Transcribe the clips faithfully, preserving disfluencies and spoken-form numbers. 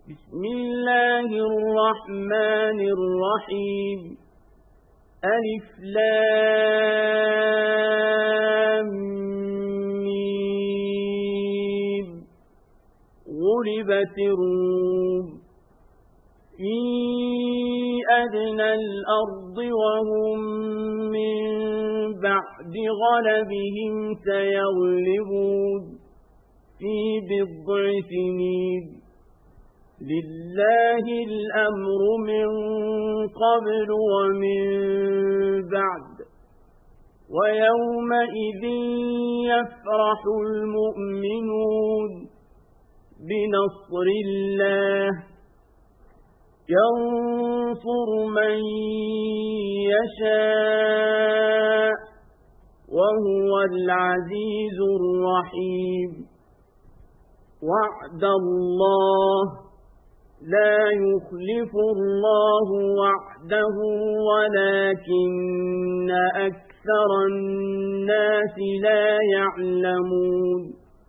بسم الله الرحمن الرحيم ألف لام ميم غلبت الروم في أدنى الأرض وهم من بعد غلبهم سيغلبون في بضع سنين لله الأمر من قبل ومن بعد ويومئذ يفرح المؤمنون بنصر الله ينصر من يشاء وهو العزيز الرحيم وعد الله لا يخلف الله وعده ولكن أكثر الناس لا يعلمون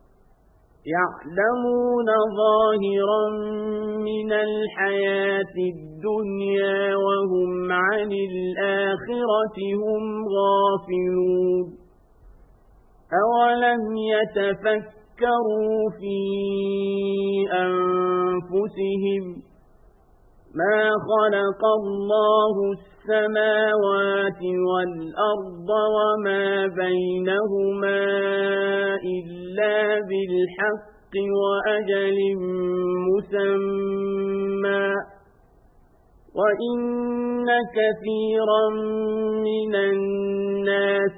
يعلمون ظاهرا من الحياة الدنيا وهم عن الآخرة هم غافلون أولم يتفكروا فكروا في أنفسهم ما خلق الله السماوات والأرض وما بينهما إلا بالحق وأجل مسمى وإن كثيرا من الناس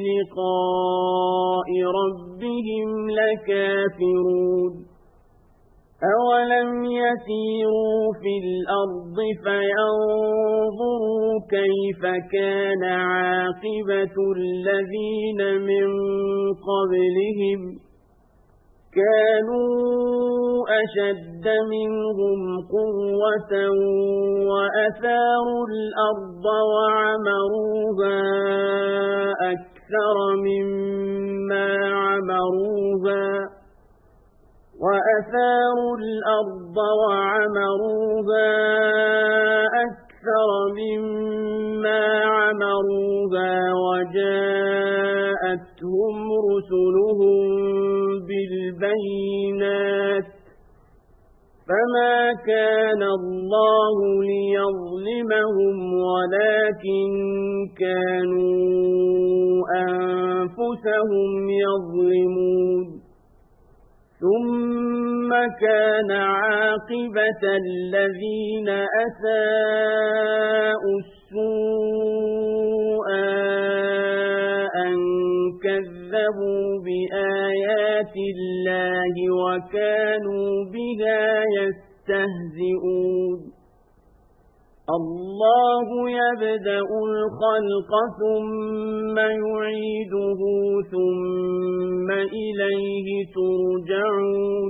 بلقاء ربهم لكافرون أولم يسيروا في الأرض فينظروا كيف كان عاقبة الذين من قبلهم كانوا أشد منهم قوة وأثاروا الأرض وعمروها أكثر مما عمروها وأثاروا الأرض وعمروها أكثر مما عمروها وجاءتهم رسلهم بالبينات فما كان الله ليظلمهم ولكن كانوا أنفسهم يظلمون ثم كان عاقبة الذين أساءوا السوء أن كذبوا بآيات الله وكانوا بها يستهزئون الله يبدأ الخلق ثم يعيده ثم إليه ترجعون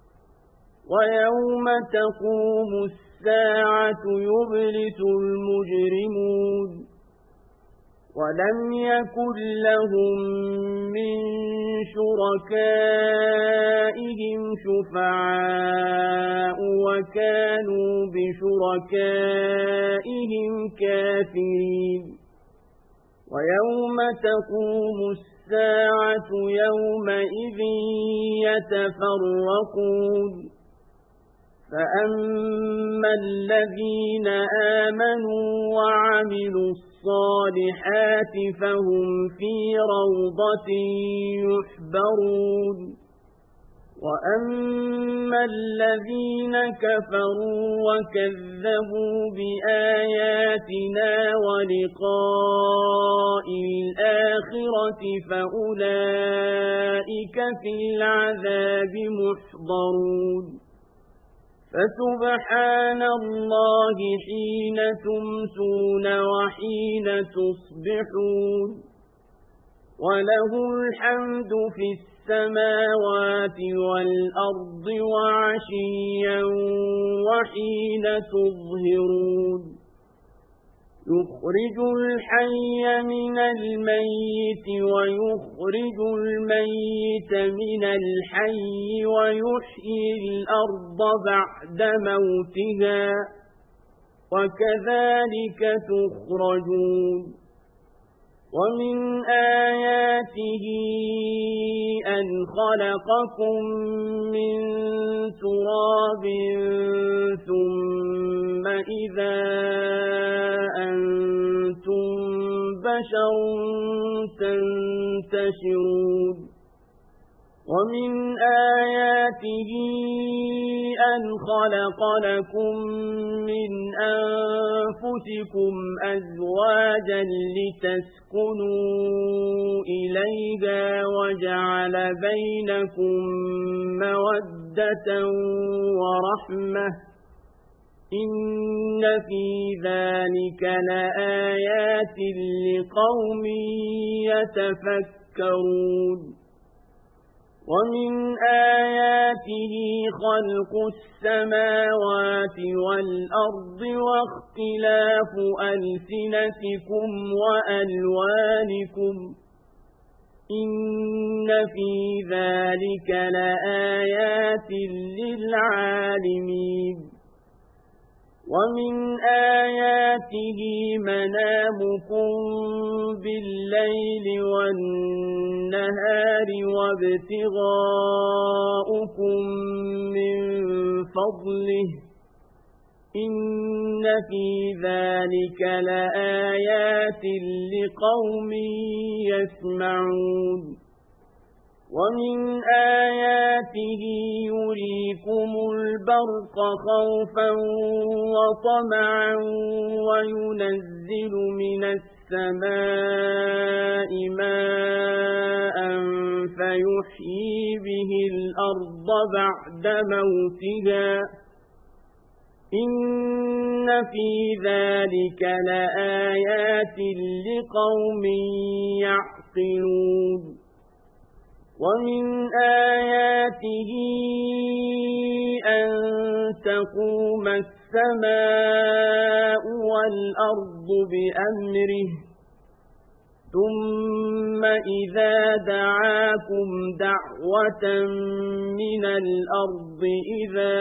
ويوم تقوم الساعة يبلس المجرمون ولم يكن لهم من شركائهم شفعاء وكانوا بشركائهم كافرين ويوم تقوم الساعة يومئذ يتفرقون فأما الذين آمنوا وعملوا الصالحات فهم في روضة يحبرون وأما الذين كفروا وكذبوا بآياتنا ولقاء الآخرة فأولئك في العذاب محضرون فسبحان الله حين تمسون وحين تصبحون وله الحمد في السماوات والأرض وعشيا وحين تظهرون يخرج الحي من الميت ويخرج الميت من الحي ويحيي الأرض بعد موتها وكذلك تخرجون ومن آياته أن خلقكم من تراب ثم إذا أنتم بشر تنتشرون ومن آياته أن خلق لكم من أنفسكم أزواجا لتسكنوا إليها وجعل بينكم مودة ورحمة إن في ذلك لآيات لقوم يتفكرون ومن آياته خلق السماوات والأرض واختلاف ألسنتكم وألوانكم إن في ذلك لآيات للعالمين ومن آياته منامكم بالليل والنهار وابتغاؤكم من فضله إن في ذلك لآيات لقوم يسمعون ومن آياته يريكم البرق خوفا وطمعا وينزل من السماء ماء فيحيي به الأرض بعد موتها إن في ذلك لآيات لقوم يعقلون ومن آياته أن تقوم السماء والأرض بأمره ثم إذا دعاكم دعوة من الأرض إذا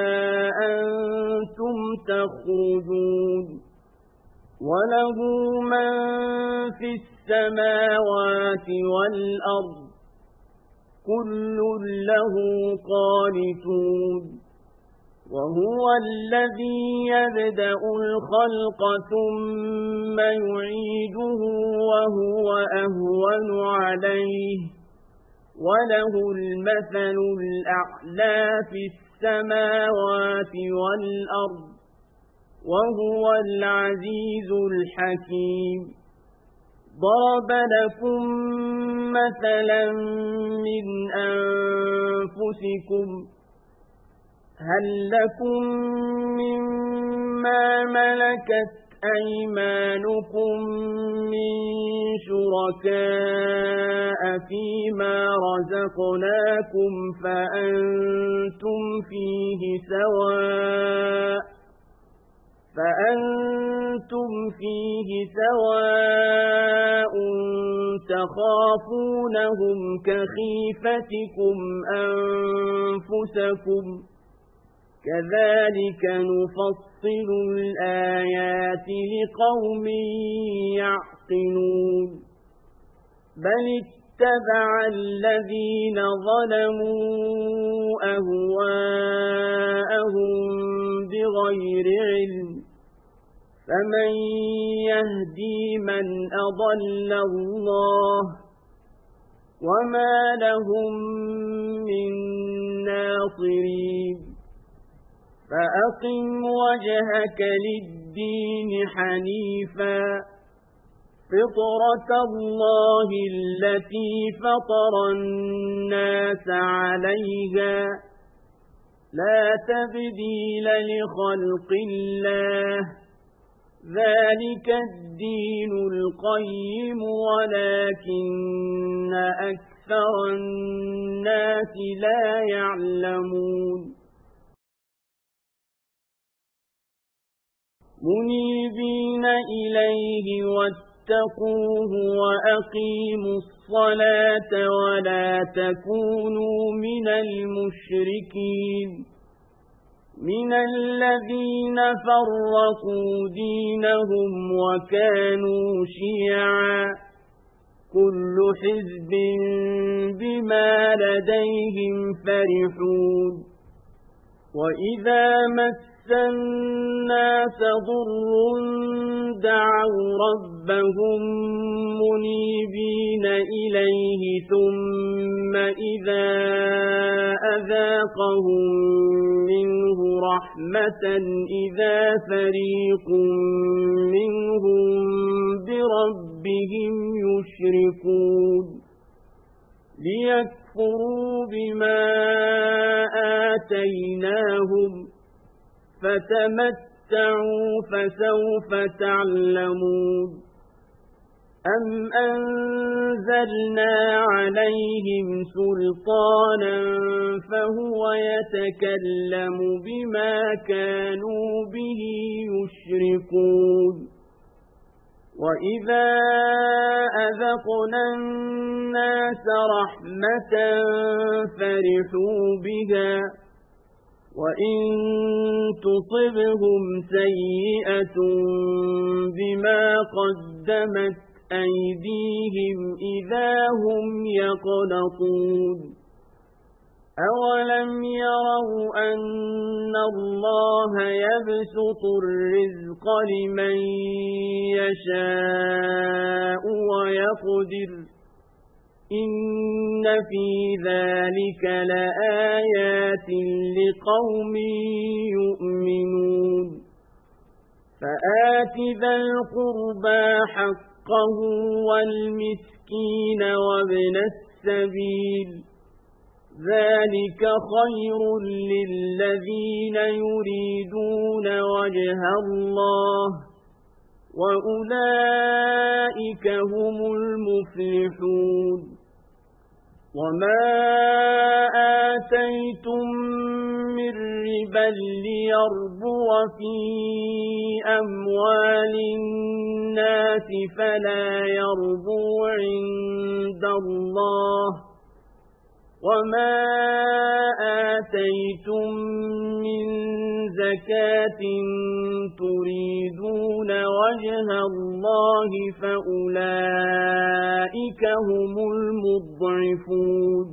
أنتم تخرجون وله من في السماوات والأرض كل له قانتون وهو الذي يبدأ الخلق ثم يعيده وهو أهون عليه وله المثل الأعلى في السماوات والأرض وهو العزيز الحكيم ضرب لكم مثلا من أنفسكم هل لكم مما ملكت أيمانكم من شركاء فيما رزقناكم فأنتم فيه سواء فأنتم فيه سواء تخافونهم كخيفتكم أنفسكم كذلك نفصل الآيات لقوم يعقلون بل اتبع الذين ظلموا أهواءهم بغير علم فمن يهدي من أضل الله وما لهم من ناصرين فأقم وجهك للدين حنيفا فطرة الله التي فطر الناس عليها لا تبديل لخلق الله ذلك الدين القيم ولكن أكثر الناس لا يعلمون منيبين إليه واتقوه وأقيموا الصلاة ولا تكونوا من المشركين من الذين فرقوا دينهم وكانوا شيعا كل حزب بما لديهم فرحون وإذا مس الناس ضر دعوا ربهم منيبين إليه ثم إذا أذاقهم منه رحمة إذا فريق منهم بربهم يشركون ليكفروا بما آتيناهم فتمتعوا فسوف تعلمون أم أنزلنا عليهم سلطانا فهو يتكلم بما كانوا به يشركون وإذا أذقنا الناس رحمة فرحوا بها وإن تصبهم سيئة بما قدمت أيديهم إذا هم يقنطون أولم يروا أن الله يبسط الرزق لمن يشاء ويقدر إن في ذلك لآيات لقوم يؤمنون فآت ذا القربى حقه والمسكين وابن السبيل ذلك خير للذين يريدون وجه الله وأولئك هم المفلحون وما آتيتم من ربا ليربو في أموال الناس فلا يربو عند الله وما آتيتم من زكاة تريدون وجه الله فأولئك هم المضعفون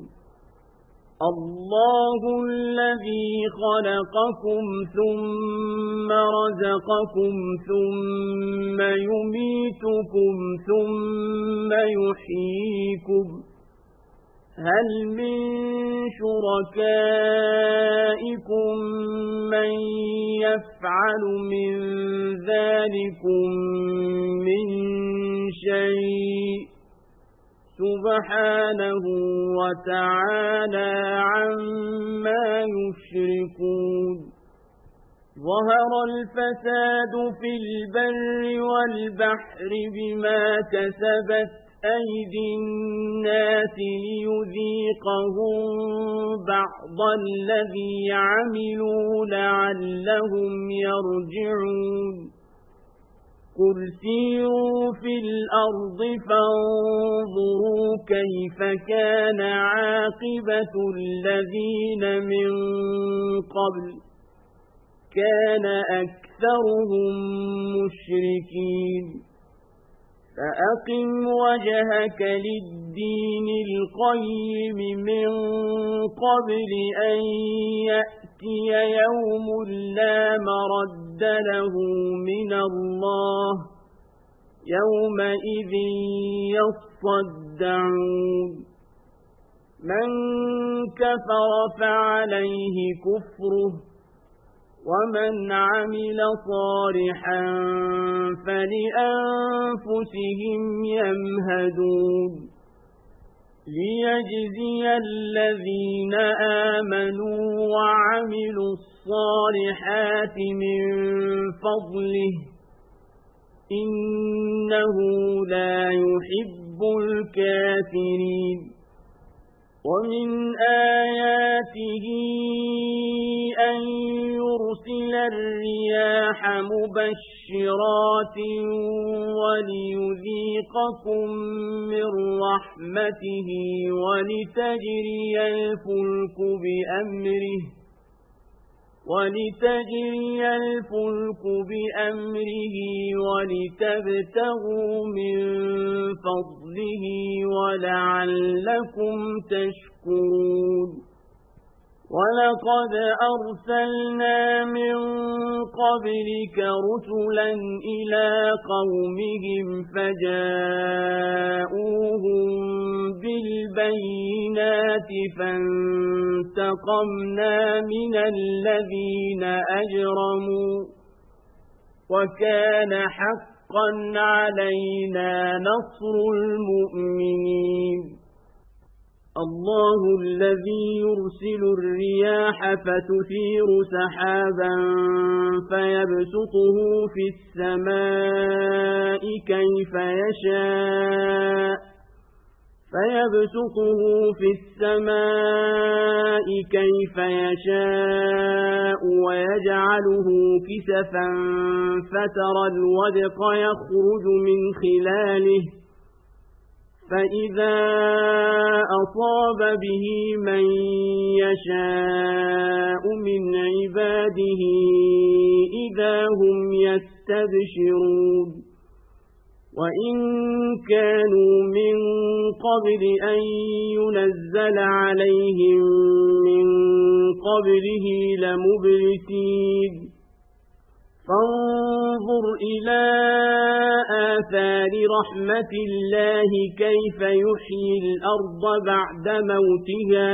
الله الذي خلقكم ثم رزقكم ثم يميتكم ثم يحييكم هل من شركائكم من يفعل من ذلكم من شيء سبحانه وتعالى عما يشركون ظهر الفساد في البر والبحر بما كسبت أيدي الناس ليذيقهم بعض الذي عملوا لعلهم يرجعون قل سيروا في الأرض فانظروا كيف كان عاقبة الذين من قبل كان أكثرهم مشركين فأقم وجهك للدين القيم من قبل أن يأتي يوم لا مرد له من الله يومئذ يصدعون من كفر فعليه كفره ومن عمل صالحا فلأنفسهم يمهدون ليجزي الذين آمنوا وعملوا الصالحات من فضله إنه لا يحب الكافرين ومن آياته أن يرسل الرياح الأفراح مبشرات وليذيقكم من رحمته ولتجري الفلك بأمره ولتجري الفلك بأمره ولتبتغوا من فضله ولعلكم تشكرون ولقد أرسلنا من قبلك رسلا إلى قومهم فجاءوهم بالبينات فانتقمنا من الذين أجرموا وكان حقا علينا نصر المؤمنين الله الذي يرسل الرياح فتثير سحابا فيبسطه في السماء كيف يشاء فيبسطه في السماء كيف يشاء ويجعله كسفا فترى الودق يخرج من خلاله فإذا أصاب به من يشاء من عباده إذا هم يستبشرون وإن كانوا من قبل أن ينزل عليهم من قبله لمبلسين فانظر إلى آثار رحمة الله كيف يحيي الأرض بعد موتها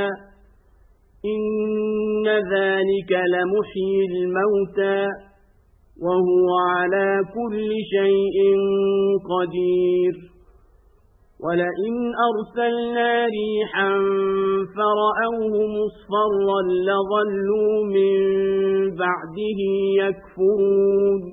إن ذلك لمحيي الموتى وهو على كل شيء قدير ولئن أرسلنا ريحا فرأوه مصفرا لظلوا من بعده يكفرون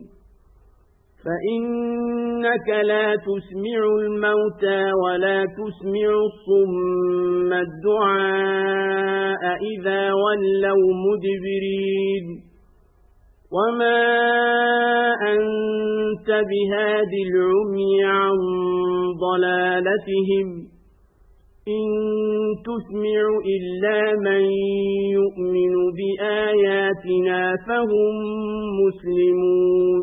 فإنك لا تسمع الموتى ولا تسمع الصم الدعاء إذا ولوا مدبرين وما أنت بهاد العمي عن ضلالتهم إن تسمع إلا من يؤمن بآياتنا فهم مسلمون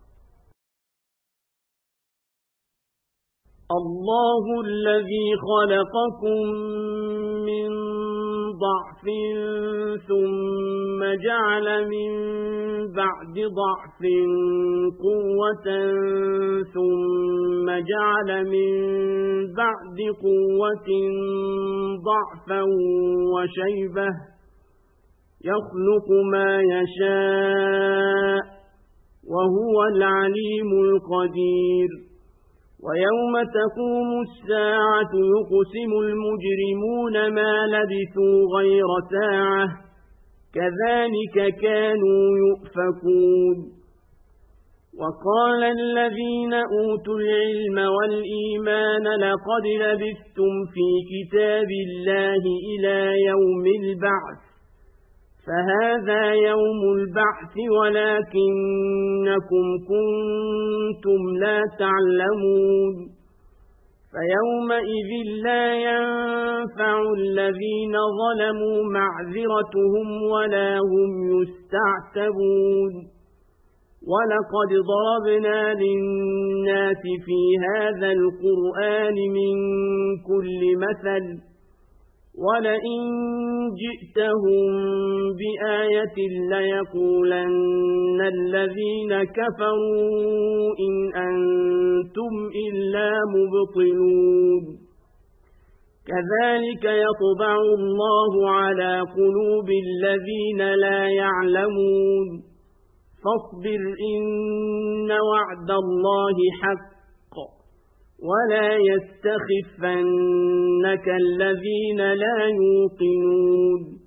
الله الذي خلقكم من ضعف ثم جعل من بعد ضعف قوة ثم جعل من بعد قوة ضعفا وشيبة يخلق ما يشاء وهو العليم القدير ويوم تقوم الساعة يقسم المجرمون ما لبثوا غير ساعة كذلك كانوا يؤفكون وقال الذين أوتوا العلم والإيمان لقد لبثتم في كتاب الله إلى يوم البعث فهذا يوم البعث ولكنكم كنتم لا تعلمون فيومئذ لا ينفع الذين ظلموا معذرتهم ولا هم يستعتبون ولقد ضربنا للناس في هذا القرآن من كل مثل ولئن جئتهم بآية ليقولن الذين كفروا إن أنتم إلا مبطلون كذلك يطبع الله على قلوب الذين لا يعلمون فاصبر إن وعد الله حق ولا يستخفنك الذين لا يوقنون